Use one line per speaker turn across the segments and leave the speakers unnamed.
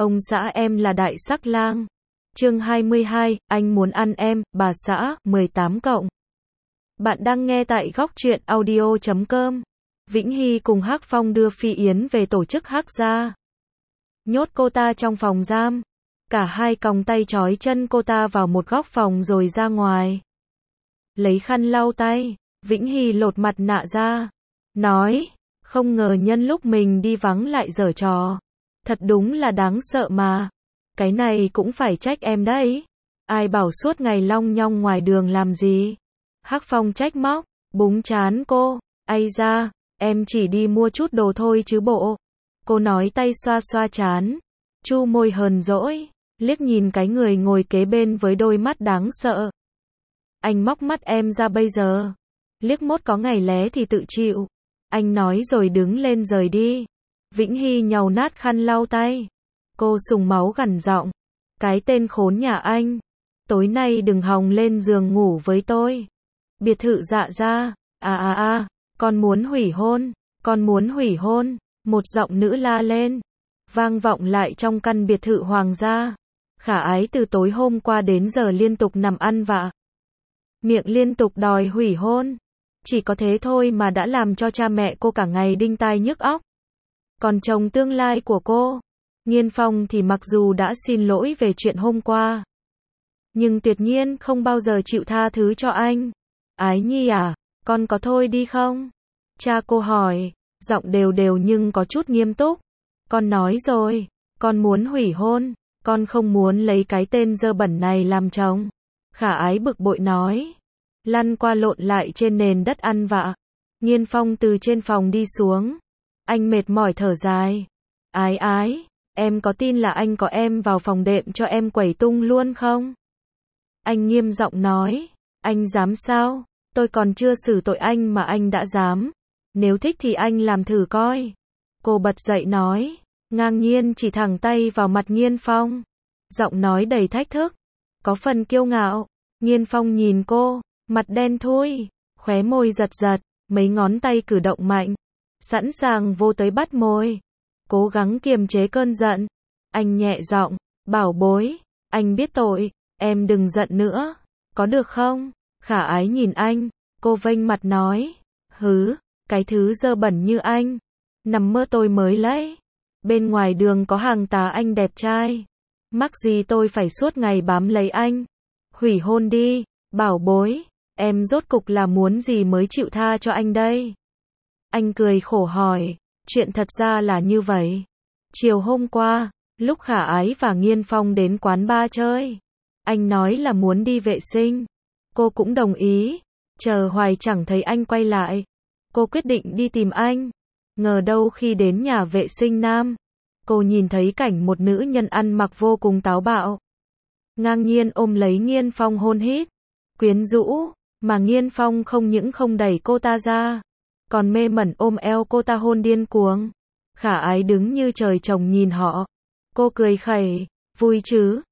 Ông xã em là đại sắc lang. Chương 22, anh muốn ăn em, bà xã, 18 cộng. Bạn đang nghe tại góc truyện audio.com. Vĩnh Hy cùng Hắc Phong đưa Phi Yến về tổ chức Hắc gia. Nhốt cô ta trong phòng giam. Cả hai còng tay trói chân cô ta vào một góc phòng rồi ra ngoài. Lấy khăn lau tay, Vĩnh Hy lột mặt nạ ra. Nói, không ngờ nhân lúc mình đi vắng lại giở trò. Thật đúng là đáng sợ mà. Cái này cũng phải trách em đấy. Ai bảo suốt ngày long nhong ngoài đường làm gì. Hắc Phong trách móc, búng trán cô. Ây da, em chỉ đi mua chút đồ thôi chứ bộ. Cô nói tay xoa xoa trán. Chu môi hờn dỗi, liếc nhìn cái người ngồi kế bên với đôi mắt đáng sợ. Anh móc mắt em ra bây giờ. Liếc mốt có ngày lé thì tự chịu. Anh nói rồi đứng lên rời đi. Vĩnh Hy nhàu nát khăn lau tay. Cô sùng máu gằn giọng. Cái tên khốn nhà anh. Tối nay đừng hòng lên giường ngủ với tôi. Biệt thự Dạ gia. Con muốn hủy hôn. Con muốn hủy hôn. Một giọng nữ la lên. Vang vọng lại trong căn biệt thự hoàng gia. Khả Ái từ tối hôm qua đến giờ liên tục nằm ăn vạ. Miệng liên tục đòi hủy hôn. Chỉ có thế thôi mà đã làm cho cha mẹ cô cả ngày đinh tai nhức óc. Còn chồng tương lai của cô, Nghiên Phong thì mặc dù đã xin lỗi về chuyện hôm qua, nhưng tuyệt nhiên không bao giờ chịu tha thứ cho anh. Ái Nhi à, con có thôi đi không? Cha cô hỏi, giọng đều đều nhưng có chút nghiêm túc. Con nói rồi, con muốn hủy hôn, con không muốn lấy cái tên dơ bẩn này làm chồng. Khả Ái bực bội nói, lăn qua lộn lại trên nền đất ăn vạ. Nghiên Phong từ trên phòng đi xuống. Anh mệt mỏi thở dài. Ái, em có tin là anh có em vào phòng đệm cho em quẩy tung luôn không? Anh nghiêm giọng nói. Anh dám sao? Tôi còn chưa xử tội anh mà anh đã dám. Nếu thích thì anh làm thử coi. Cô bật dậy nói. Ngang nhiên chỉ thẳng tay vào mặt Nghiên Phong. Giọng nói đầy thách thức. Có phần kiêu ngạo. Nghiên Phong nhìn cô. Mặt đen thui. Khóe môi giật giật. Mấy ngón tay cử động mạnh. Sẵn sàng vô tới bắt môi. Cố gắng kiềm chế cơn giận. Anh nhẹ giọng. Bảo bối. Anh biết tội. Em đừng giận nữa. Có được không? Khả Ái nhìn anh. Cô vênh mặt nói. Hứ. Cái thứ dơ bẩn như anh. Nằm mơ tôi mới lấy. Bên ngoài đường có hàng tá anh đẹp trai. Mắc gì tôi phải suốt ngày bám lấy anh. Hủy hôn đi. Bảo bối. Em rốt cục là muốn gì mới chịu tha cho anh đây? Anh cười khổ hỏi. Chuyện thật ra là như vậy. Chiều hôm qua, lúc Khả Ái và Nghiên Phong đến quán bar chơi, anh nói là muốn đi vệ sinh. Cô cũng đồng ý. Chờ hoài chẳng thấy anh quay lại. Cô quyết định đi tìm anh. Ngờ đâu khi đến nhà vệ sinh nam, cô nhìn thấy cảnh một nữ nhân ăn mặc vô cùng táo bạo. Ngang nhiên ôm lấy Nghiên Phong hôn hít. Quyến rũ. Mà Nghiên Phong không những không đẩy cô ta ra, còn mê mẩn ôm eo cô ta hôn điên cuồng. Khả Ái đứng như trời trồng nhìn họ. Cô cười khẩy. Vui chứ?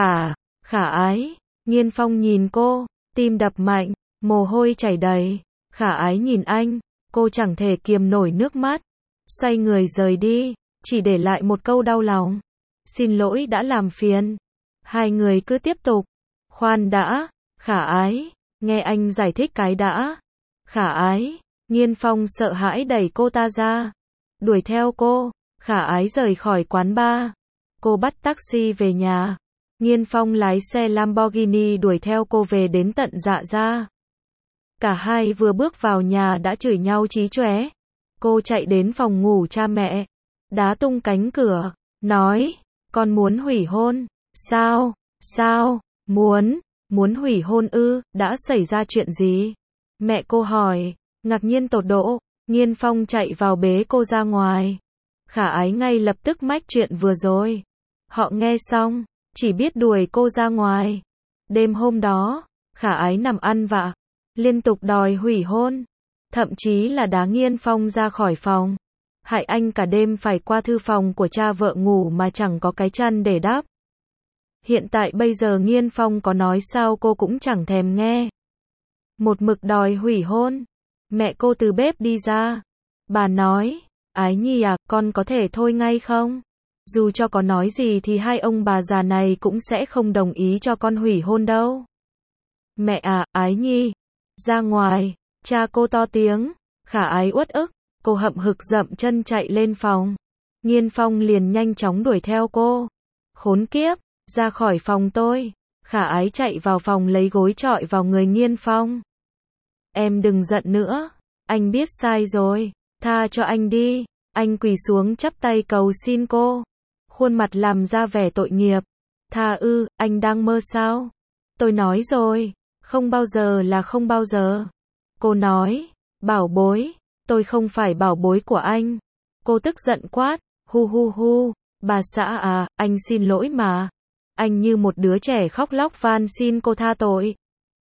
Khả Ái. Nghiên Phong nhìn cô. Tim đập mạnh. Mồ hôi chảy đầy. Khả Ái nhìn anh. Cô chẳng thể kiềm nổi nước mắt. Xoay người rời đi. Chỉ để lại một câu đau lòng. Xin lỗi đã làm phiền. Hai người cứ tiếp tục. Khoan đã. Khả Ái. Nghe anh giải thích cái đã. Khả Ái. Nghiên Phong sợ hãi đẩy cô ta ra. Đuổi theo cô. Khả Ái rời khỏi quán bar. Cô bắt taxi về nhà. Nghiên Phong lái xe Lamborghini đuổi theo cô về đến tận Dạ gia. Cả hai vừa bước vào nhà đã chửi nhau chí chóe. Cô chạy đến phòng ngủ cha mẹ. Đá tung cánh cửa. Nói. Con muốn hủy hôn. Sao? Muốn hủy hôn ư? Đã xảy ra chuyện gì? Mẹ cô hỏi. Ngạc nhiên tột độ. Nghiên Phong chạy vào bế cô ra ngoài. Khả Ái ngay lập tức mách chuyện vừa rồi. Họ nghe xong, chỉ biết đuổi cô ra ngoài. Đêm hôm đó, Khả Ái nằm ăn vạ, liên tục đòi hủy hôn, thậm chí là đá Nghiên Phong ra khỏi phòng. Hại anh cả đêm phải qua thư phòng của cha vợ ngủ mà chẳng có cái chăn để đắp. Hiện tại bây giờ Nghiên Phong có nói sao cô cũng chẳng thèm nghe. Một mực đòi hủy hôn. Mẹ cô từ bếp đi ra. Bà nói, Ái Nhi à, con có thể thôi ngay không? Dù cho có nói gì thì hai ông bà già này cũng sẽ không đồng ý cho con hủy hôn đâu. Mẹ à, Ái Nhi, ra ngoài, cha cô to tiếng. Khả Ái uất ức, cô hậm hực dậm chân chạy lên phòng. Nghiên Phong liền nhanh chóng đuổi theo cô. Khốn kiếp, ra khỏi phòng tôi. Khả Ái chạy vào phòng lấy gối chọi vào người Nghiên Phong. Em đừng giận nữa, anh biết sai rồi, tha cho anh đi. Anh quỳ xuống chắp tay cầu xin cô. Khuôn mặt làm ra vẻ tội nghiệp. Tha ư, anh đang mơ sao? Tôi nói rồi, không bao giờ là không bao giờ. Cô nói, bảo bối, tôi không phải bảo bối của anh. Cô tức giận quát, hu hu hu, bà xã à, anh xin lỗi mà. Anh như một đứa trẻ khóc lóc van xin cô tha tội.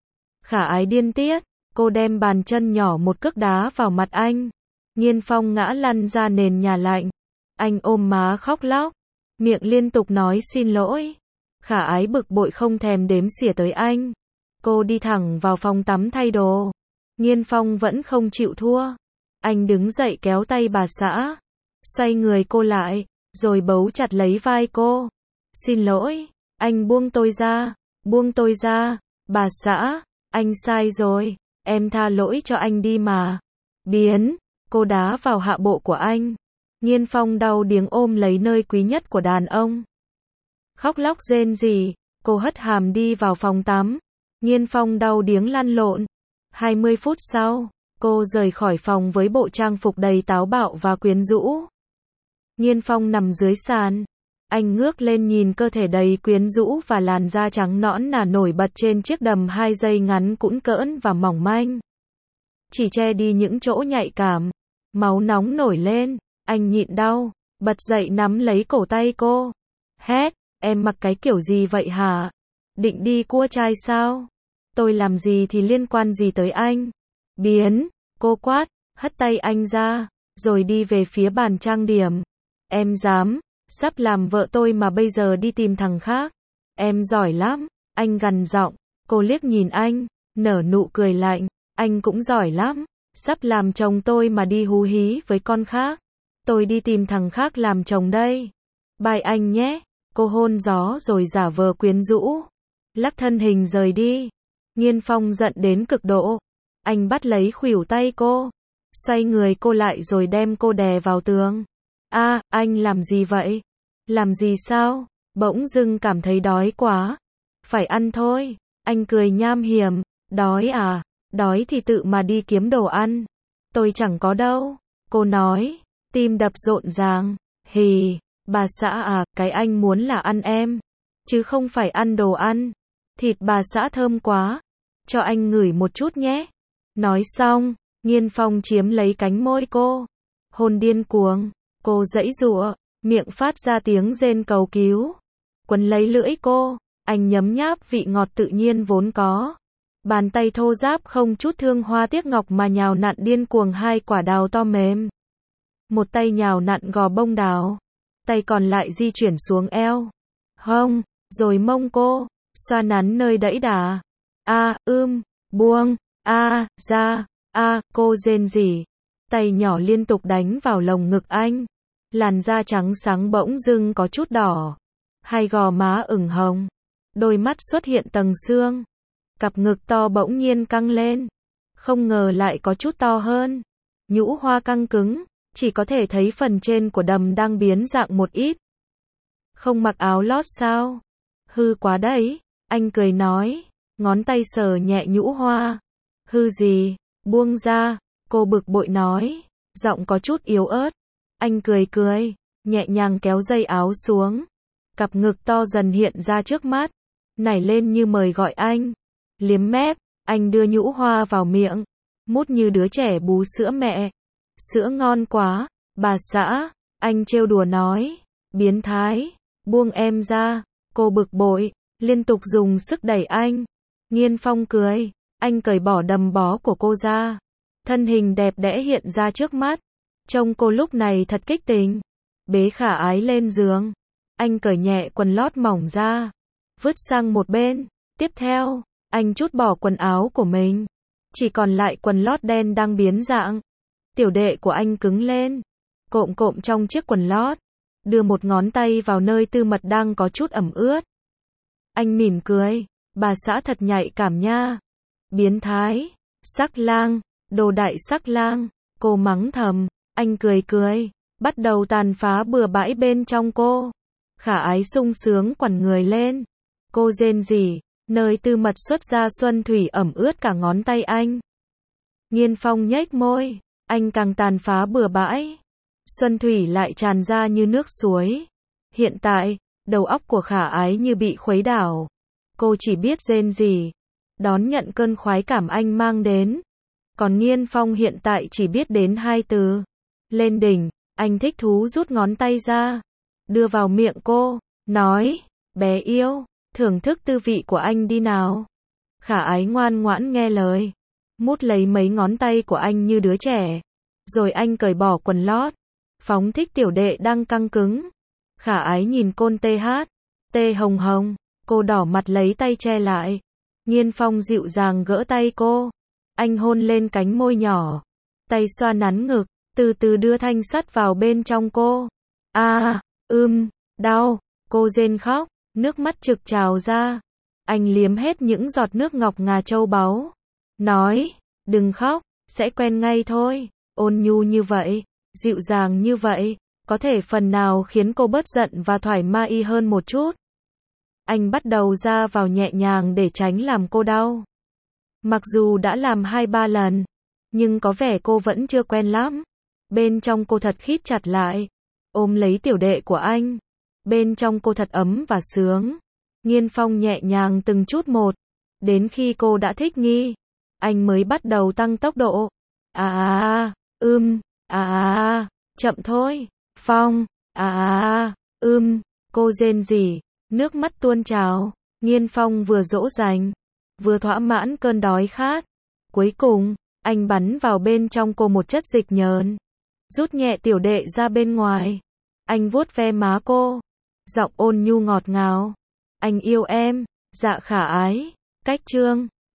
Khả Ái điên tiết, cô đem bàn chân nhỏ một cước đá vào mặt anh. Nghiên Phong ngã lăn ra nền nhà lạnh. Anh ôm má khóc lóc, miệng liên tục nói xin lỗi. Khả Ái bực bội không thèm đếm xỉa tới anh. Cô đi thẳng vào phòng tắm thay đồ. Nghiên Phong vẫn không chịu thua. Anh đứng dậy kéo tay bà xã, xoay người cô lại, rồi bấu chặt lấy vai cô. Xin lỗi, anh buông tôi ra, buông tôi ra. Bà xã, anh sai rồi, em tha lỗi cho anh đi mà. Biến, cô đá vào hạ bộ của anh. Nghiên Phong đau điếng ôm lấy nơi quý nhất của đàn ông. Khóc lóc rên rỉ, cô hất hàm đi vào phòng tắm. Nghiên Phong đau điếng lăn lộn. 20 phút sau, cô rời khỏi phòng với bộ trang phục đầy táo bạo và quyến rũ. Nghiên Phong nằm dưới sàn. Anh ngước lên nhìn cơ thể đầy quyến rũ và làn da trắng nõn nà nổi bật trên chiếc đầm 2 giây ngắn cũn cỡn và mỏng manh. Chỉ che đi những chỗ nhạy cảm. Máu nóng nổi lên, anh nhịn đau, bật dậy nắm lấy cổ tay cô. Hét, em mặc cái kiểu gì vậy hả? Định đi cua trai sao? Tôi làm gì thì liên quan gì tới anh? Biến, cô quát, hất tay anh ra, rồi đi về phía bàn trang điểm. Em dám, sắp làm vợ tôi mà bây giờ đi tìm thằng khác. Em giỏi lắm, anh gằn giọng. Cô liếc nhìn anh, nở nụ cười lạnh. Anh cũng giỏi lắm, sắp làm chồng tôi mà đi hú hí với con khác. Tôi đi tìm thằng khác làm chồng đây. Bye anh nhé. Cô hôn gió rồi giả vờ quyến rũ, lắc thân hình rời đi. Nghiên Phong giận đến cực độ. Anh bắt lấy khuỷu tay cô, xoay người cô lại rồi đem cô đè vào tường. À, anh làm gì vậy? Làm gì sao? Bỗng dưng cảm thấy đói quá. Phải ăn thôi. Anh cười nham hiểm. Đói à? Đói thì tự mà đi kiếm đồ ăn. Tôi chẳng có đâu. Cô nói, tim đập rộn ràng. Hì, bà xã à, cái anh muốn là ăn em, chứ không phải ăn đồ ăn. Thịt bà xã thơm quá. Cho anh ngửi một chút nhé. Nói xong, Nghiên Phong chiếm lấy cánh môi cô. Hôn điên cuồng. Cô giãy giụa, miệng phát ra tiếng rên cầu cứu. Quấn lấy lưỡi cô, anh nhấm nháp vị ngọt tự nhiên vốn có. Bàn tay thô ráp không chút thương hoa tiếc ngọc mà nhào nặn điên cuồng 2 quả đào to mềm. Một tay nhào nặn gò bông đào, tay còn lại di chuyển xuống eo, hông, rồi mông cô, xoa nắn nơi đẫy đà. Buông, ra, cô rên rỉ. Tay nhỏ liên tục đánh vào lồng ngực anh. Làn da trắng sáng bỗng dưng có chút đỏ. Hai gò má ửng hồng. Đôi mắt xuất hiện tầng xương. Cặp ngực to bỗng nhiên căng lên. Không ngờ lại có chút to hơn. Nhũ hoa căng cứng, chỉ có thể thấy phần trên của đầm đang biến dạng một ít. Không mặc áo lót sao? Hư quá đấy, anh cười nói, ngón tay sờ nhẹ nhũ hoa. Hư gì? Buông ra, cô bực bội nói, giọng có chút yếu ớt. Anh cười, nhẹ nhàng kéo dây áo xuống. Cặp ngực to dần hiện ra trước mắt, nảy lên như mời gọi anh. Liếm mép, anh đưa nhũ hoa vào miệng, mút như đứa trẻ bú sữa mẹ. Sữa ngon quá, bà xã, anh trêu đùa nói. Biến thái, buông em ra. Cô bực bội, liên tục dùng sức đẩy anh. Nghiên Phong cười, anh cởi bỏ đầm bó của cô ra. Thân hình đẹp đẽ hiện ra trước mắt. Trông cô lúc này thật kích tình. Bế Khả Ái lên giường. Anh cởi nhẹ quần lót mỏng ra, vứt sang một bên. Tiếp theo, anh trút bỏ quần áo của mình. Chỉ còn lại quần lót đen đang biến dạng. Tiểu đệ của anh cứng lên, cộm cộm trong chiếc quần lót. đưa một ngón tay vào nơi tư mật đang có chút ẩm ướt. Anh mỉm cười, bà xã thật nhạy cảm nha. Biến thái, sắc lang, đồ đại sắc lang, cô mắng thầm, anh cười cười, bắt đầu tàn phá bừa bãi bên trong cô. Khả Ái sung sướng quằn người lên. Cô rên rỉ, nơi tư mật xuất ra xuân thủy ẩm ướt cả ngón tay anh. Nghiên Phong nhếch môi, anh càng tàn phá bừa bãi. Xuân thủy lại tràn ra như nước suối. Hiện tại, đầu óc của Khả Ái như bị khuấy đảo. Cô chỉ biết rên rỉ, đón nhận cơn khoái cảm anh mang đến. Còn Nghiên Phong hiện tại chỉ biết đến hai từ. Lên đỉnh, anh thích thú rút ngón tay ra, đưa vào miệng cô, nói, bé yêu, thưởng thức tư vị của anh đi nào. Khả Ái ngoan ngoãn nghe lời, mút lấy mấy ngón tay của anh như đứa trẻ. Rồi anh cởi bỏ quần lót, phóng thích tiểu đệ đang căng cứng. Khả Ái nhìn côn tê hồng hồng, cô đỏ mặt lấy tay che lại. Nghiên Phong dịu dàng gỡ tay cô, anh hôn lên cánh môi nhỏ, tay xoa nắn ngực, từ từ đưa thanh sắt vào bên trong cô. Đau, cô rên khóc, nước mắt trực trào ra. Anh liếm hết những giọt nước ngọc ngà châu báu, nói, đừng khóc, sẽ quen ngay thôi. Ôn nhu như vậy, dịu dàng như vậy, có thể phần nào khiến cô bớt giận và thoải mái hơn một chút. Anh bắt đầu ra vào nhẹ nhàng để tránh làm cô đau. Mặc dù đã làm 2-3 lần, nhưng có vẻ cô vẫn chưa quen lắm. Bên trong cô thật khít chặt lại, ôm lấy tiểu đệ của anh. Bên trong cô thật ấm và sướng. Nghiên Phong nhẹ nhàng từng chút một, đến khi cô đã thích nghi, anh mới bắt đầu tăng tốc độ. Chậm thôi, Phong, cô rên rỉ, nước mắt tuôn trào. Nghiên Phong vừa dỗ dành, vừa thỏa mãn cơn đói khát. Cuối cùng, anh bắn vào bên trong cô một chất dịch nhờn, rút nhẹ tiểu đệ ra bên ngoài. Anh vuốt ve má cô, giọng ôn nhu ngọt ngào. Anh yêu em, dạ Khả Ái. Cách chương